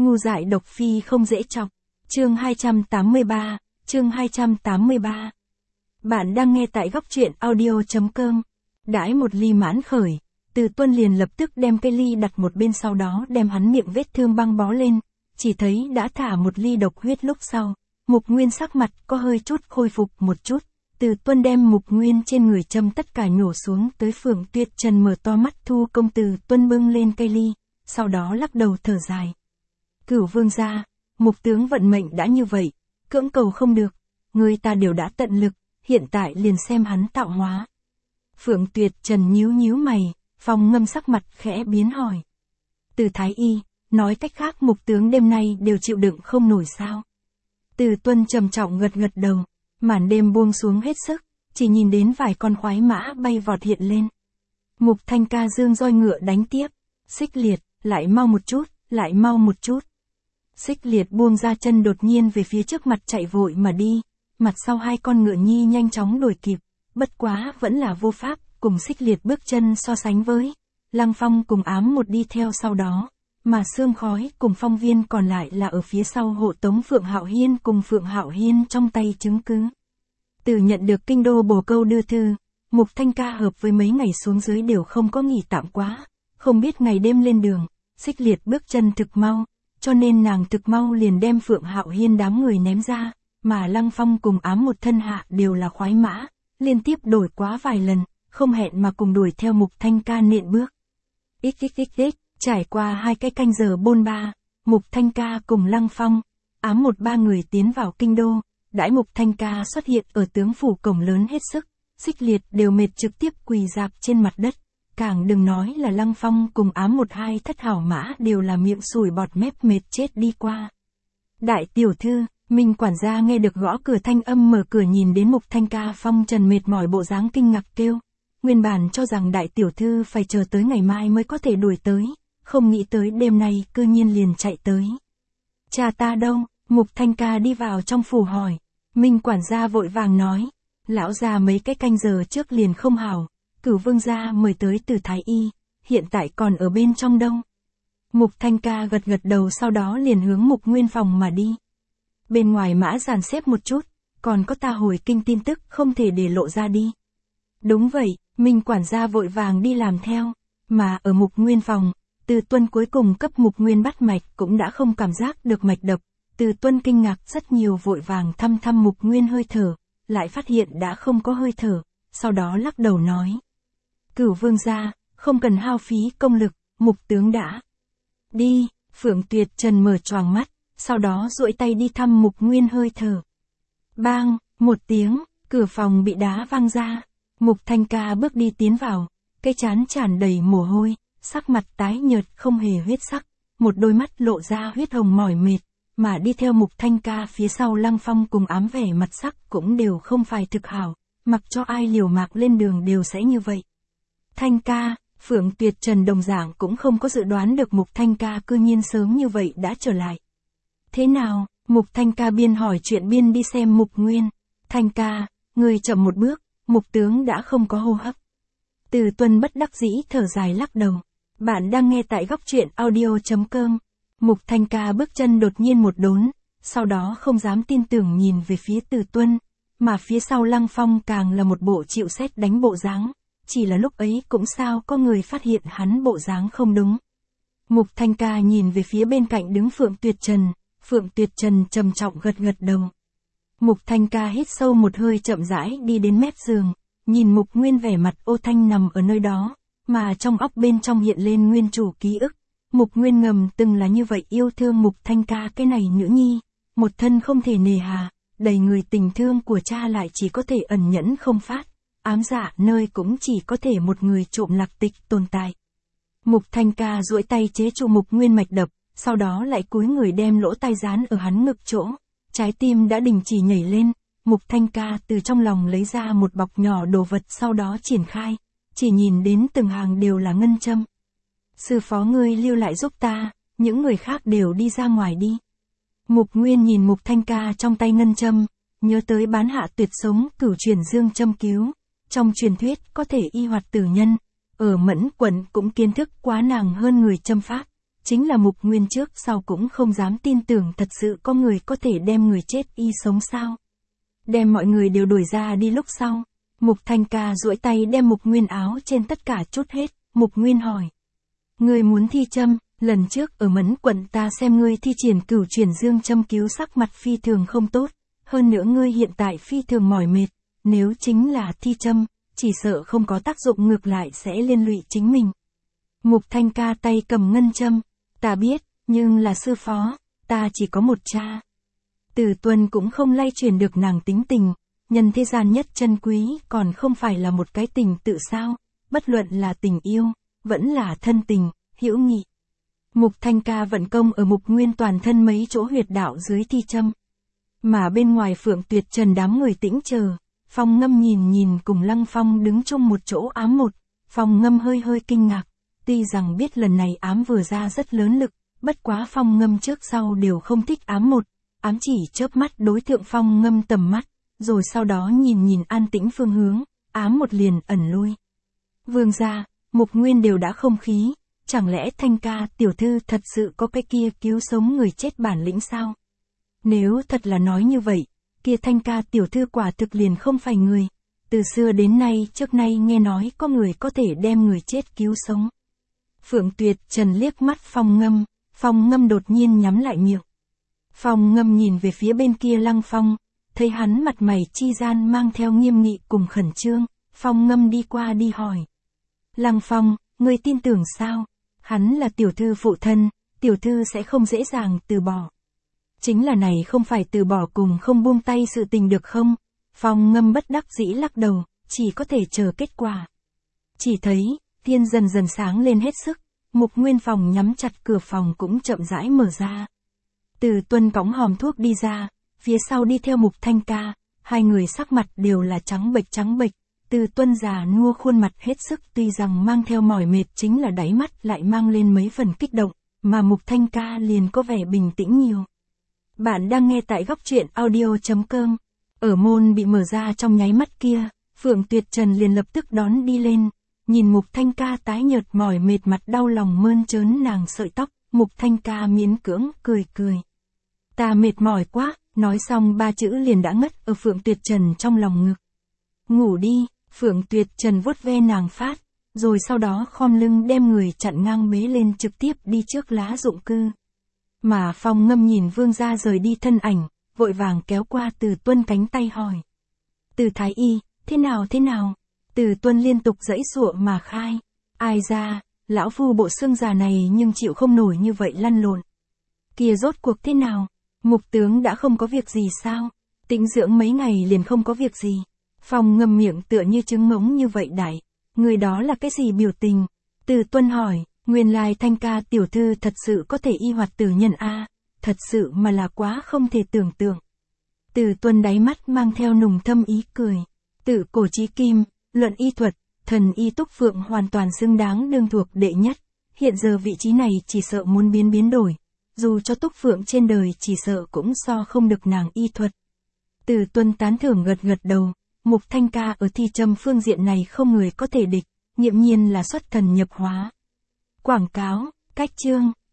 Ngu dại độc phi không dễ chọc. Chương 283, chương 283. Bạn đang nghe tại góc truyện audio.com. Đãi một ly mãn khởi, Từ Tuân liền lập tức đem cây ly đặt một bên, sau đó đem hắn miệng vết thương băng bó lên, chỉ thấy đã thả một ly độc huyết. Lúc sau, Mục Nguyên sắc mặt có hơi chút khôi phục một chút. Từ Tuân đem Mục Nguyên trên người châm tất cả nhổ xuống tới. Phượng Tuyệt Trần mở to mắt thu công. Từ Tuân bưng lên cây ly, sau đó lắc đầu thở dài. Cửu vương gia, Mục tướng vận mệnh đã như vậy, cưỡng cầu không được, người ta đều đã tận lực, hiện tại liền xem hắn tạo hóa. Phượng Tuyệt Trần nhíu nhíu mày, Phong Ngâm sắc mặt khẽ biến hỏi. Từ Thái Y, nói cách khác Mục tướng đêm nay đều chịu đựng không nổi sao? Từ Tuân trầm trọng gật gật đầu, màn đêm buông xuống hết sức, chỉ nhìn đến vài con khoái mã bay vọt hiện lên. Mục Thanh Ca dương roi ngựa đánh tiếp, Xích Liệt, lại mau một chút, lại mau một chút. Xích Liệt buông ra chân đột nhiên về phía trước mặt chạy vội mà đi, mặt sau hai con ngựa nhi nhanh chóng đuổi kịp, bất quá vẫn là vô pháp cùng Xích Liệt bước chân so sánh với. Lăng Phong cùng Ám Một đi theo sau đó, mà Sương Khói cùng Phong Viên còn lại là ở phía sau hộ tống Phượng Hạo Hiên cùng Phượng Hạo Hiên trong tay chứng cứ. Từ nhận được kinh đô bồ câu đưa thư, Mục Thanh Ca hợp với mấy ngày xuống dưới đều không có nghỉ tạm quá, không biết ngày đêm lên đường. Xích Liệt bước chân thực mau, cho nên nàng thực mau liền đem Phượng Hạo Hiên đám người ném ra, mà Lăng Phong cùng Ám Một thân hạ đều là khoái mã, liên tiếp đổi quá vài lần, không hẹn mà cùng đuổi theo Mục Thanh Ca nện bước. Xxxx, trải qua 2 cái canh giờ bôn ba, Mục Thanh Ca cùng Lăng Phong, Ám Một ba người tiến vào kinh đô. Đãi Mục Thanh Ca xuất hiện ở tướng phủ cổng lớn hết sức, Xích Liệt đều mệt trực tiếp quỳ rạp trên mặt đất, càng đừng nói là Lăng Phong cùng Ám Một hai thất hảo mã đều là miệng sùi bọt mép mệt chết đi qua. Đại tiểu thư, Minh quản gia nghe được gõ cửa thanh âm mở cửa, nhìn đến Mục Thanh Ca phong trần mệt mỏi bộ dáng kinh ngạc kêu. Nguyên bản cho rằng đại tiểu thư phải chờ tới ngày mai mới có thể đuổi tới, không nghĩ tới đêm nay cư nhiên liền chạy tới. Cha ta đâu? Mục Thanh Ca đi vào trong phủ hỏi. Minh quản gia vội vàng nói, lão gia mấy cái canh giờ trước liền không hảo, Cửu vương gia mời tới từ Thái Y, hiện tại còn ở bên trong đâu. Mục Thanh Ca gật gật đầu, sau đó liền hướng Mục Nguyên phòng mà đi. Bên ngoài mã dàn xếp một chút, còn có ta hồi kinh tin tức không thể để lộ ra đi. Đúng vậy, Minh quản gia vội vàng đi làm theo, mà ở Mục Nguyên phòng, Từ Tuân cuối cùng cấp Mục Nguyên bắt mạch cũng đã không cảm giác được mạch độc. Từ Tuân kinh ngạc rất nhiều, vội vàng thăm Mục Nguyên hơi thở, lại phát hiện đã không có hơi thở, sau đó lắc đầu nói. Cửu vương gia, không cần hao phí công lực, Mục tướng đã đi. Phượng Tuyệt Trần mở choàng mắt, sau đó duỗi tay đi thăm Mục Nguyên hơi thở. Bang, một tiếng, cửa phòng bị đá văng ra. Mục Thanh Ca bước đi tiến vào, cái trán tràn đầy mồ hôi, sắc mặt tái nhợt không hề huyết sắc, một đôi mắt lộ ra huyết hồng mỏi mệt, mà đi theo Mục Thanh Ca phía sau Lăng Phong cùng Ám vẻ mặt sắc cũng đều không phải thực hảo, mặc cho ai liều mạng lên đường đều sẽ như vậy. Thanh Ca, Phượng Tuyệt Trần đồng dạng cũng không có dự đoán được Mục Thanh Ca cư nhiên sớm như vậy đã trở lại. Thế nào? Mục Thanh Ca biên hỏi chuyện biên đi xem Mục Nguyên. Thanh Ca, người chậm một bước, Mục tướng đã không có hô hấp. Từ Tuân bất đắc dĩ thở dài lắc đầu. Bạn đang nghe tại góc truyện audio.com. Mục Thanh Ca bước chân đột nhiên một đốn, sau đó không dám tin tưởng nhìn về phía Từ Tuân, mà phía sau Lăng Phong càng là một bộ chịu sét đánh bộ dáng. Chỉ là lúc ấy cũng sao có người phát hiện hắn bộ dáng không đúng. Mục Thanh Ca nhìn về phía bên cạnh đứng Phượng Tuyệt Trần, Phượng Tuyệt Trần trầm trọng gật gật đầu. Mục Thanh Ca hít sâu một hơi chậm rãi đi đến mép giường, nhìn Mục Nguyên vẻ mặt ô thanh nằm ở nơi đó, mà trong óc bên trong hiện lên nguyên chủ ký ức. Mục Nguyên ngầm từng là như vậy yêu thương Mục Thanh Ca cái này nữ nhi, một thân không thể nề hà, đầy người tình thương của cha lại chỉ có thể ẩn nhẫn không phát. Ám dạ nơi cũng chỉ có thể một người trộm lạc tịch tồn tại. Mục Thanh Ca duỗi tay chế trụ Mục Nguyên mạch đập, sau đó lại cúi người đem lỗ tai dán ở hắn ngực chỗ. Trái tim đã đình chỉ nhảy lên, Mục Thanh Ca từ trong lòng lấy ra một bọc nhỏ đồ vật, sau đó triển khai, chỉ nhìn đến từng hàng đều là ngân châm. Sư phó ngươi lưu lại giúp ta, những người khác đều đi ra ngoài đi. Mục Nguyên nhìn Mục Thanh Ca trong tay ngân châm, nhớ tới bán hạ tuyệt sống Cửu Truyền Dương châm cứu. Trong truyền thuyết có thể y hoạt tử nhân, ở Mẫn quận cũng kiến thức quá nàng hơn người châm pháp, chính là Mục Nguyên trước sau cũng không dám tin tưởng thật sự có người có thể đem người chết y sống sao. Đem mọi người đều đuổi ra đi lúc sau. Mục Thanh Ca duỗi tay đem Mục Nguyên áo trên tất cả chút hết. Mục Nguyên hỏi. Ngươi muốn thi châm, lần trước ở Mẫn quận ta xem ngươi thi triển Cửu Chuyển Dương châm cứu sắc mặt phi thường không tốt. Hơn nữa ngươi hiện tại phi thường mỏi mệt. Nếu chính là thi châm, chỉ sợ không có tác dụng, ngược lại sẽ liên lụy chính mình. Mục Thanh Ca tay cầm ngân châm. Ta biết, nhưng là sư phó, ta chỉ có một cha. Từ Tuân cũng không lay chuyển được nàng tính tình. Nhân thế gian nhất chân quý còn không phải là một cái tình tự sao, bất luận là tình yêu, vẫn là thân tình, hữu nghị. Mục Thanh Ca vận công ở Mục Nguyên toàn thân mấy chỗ huyệt đạo dưới thi châm. Mà bên ngoài Phượng Tuyệt Trần đám người tĩnh chờ, Phong Ngâm nhìn cùng Lăng Phong đứng chung một chỗ ám một, Phong Ngâm hơi kinh ngạc, tuy rằng biết lần này ám vừa ra rất lớn lực, bất quá Phong Ngâm trước sau đều không thích ám một, ám chỉ chớp mắt đối thượng Phong Ngâm tầm mắt, rồi sau đó nhìn an tĩnh phương hướng, ám một liền ẩn lui. Vương gia, Mục Nguyên đều đã không khí, chẳng lẽ Thanh Ca tiểu thư thật sự có cái kia cứu sống người chết bản lĩnh sao? Nếu thật là nói như vậy, kia Thanh Ca tiểu thư quả thực liền không phải người. Từ xưa đến nay trước nay nghe nói có người có thể đem người chết cứu sống. Phượng Tuyệt Trần liếc mắt Phong Ngâm đột nhiên nhắm lại miệng. Phong Ngâm nhìn về phía bên kia Lăng Phong, thấy hắn mặt mày chi gian mang theo nghiêm nghị cùng khẩn trương, Phong Ngâm đi qua đi hỏi. Lăng Phong, ngươi tin tưởng sao? Hắn là tiểu thư phụ thân, tiểu thư sẽ không dễ dàng từ bỏ. Chính là này không phải từ bỏ cùng không buông tay sự tình được không? Phong Ngâm bất đắc dĩ lắc đầu, chỉ có thể chờ kết quả. Chỉ thấy, thiên dần sáng lên hết sức, Mục Nguyên phòng nhắm chặt cửa phòng cũng chậm rãi mở ra. Từ Tuân cõng hòm thuốc đi ra, phía sau đi theo Mục Thanh Ca, hai người sắc mặt đều là trắng bệch. Từ Tuân già nua khuôn mặt hết sức tuy rằng mang theo mỏi mệt, chính là đáy mắt lại mang lên mấy phần kích động, mà Mục Thanh Ca liền có vẻ bình tĩnh nhiều. Bạn đang nghe tại góc truyện audio.com. Ở môn bị mở ra trong nháy mắt kia, Phượng Tuyệt Trần liền lập tức đón đi lên, nhìn Mục Thanh Ca tái nhợt mỏi mệt mặt đau lòng mơn trớn nàng sợi tóc, Mục Thanh Ca miễn cưỡng cười. Ta mệt mỏi quá, nói xong ba chữ liền đã ngất ở Phượng Tuyệt Trần trong lòng ngực. Ngủ đi, Phượng Tuyệt Trần vuốt ve nàng phát, rồi sau đó khom lưng đem người chặn ngang bế lên trực tiếp đi trước lá dụng cư. Mà Phong Ngâm nhìn vương gia rời đi thân ảnh, vội vàng kéo qua Từ Tuân cánh tay hỏi. Từ Thái Y, thế nào? Từ Tuân liên tục giãy giụa mà khai. Ai ra, lão phu bộ xương già này nhưng chịu không nổi như vậy lăn lộn. Kia rốt cuộc thế nào? Mục tướng đã không có việc gì sao? Tĩnh dưỡng mấy ngày liền không có việc gì. Phong Ngâm miệng tựa như trứng ngỗng như vậy đại. Người đó là cái gì biểu tình? Từ Tuân hỏi, nguyên lai Thanh Ca tiểu thư thật sự có thể y hoạt tử nhân a, thật sự mà là quá không thể tưởng tượng. Từ Tuân đáy mắt mang theo nùng thâm ý cười. Tự cổ chí kim, luận y thuật, thần y Túc Phượng hoàn toàn xứng đáng đương thuộc đệ nhất. Hiện giờ vị trí này chỉ sợ muốn biến đổi. Dù cho Túc Phượng trên đời chỉ sợ cũng so không được nàng y thuật. Từ Tuân tán thưởng gật đầu. Mục Thanh Ca ở thi châm phương diện này không người có thể địch, nghiễm nhiên là xuất thần nhập hóa. Quảng cáo, cách chương.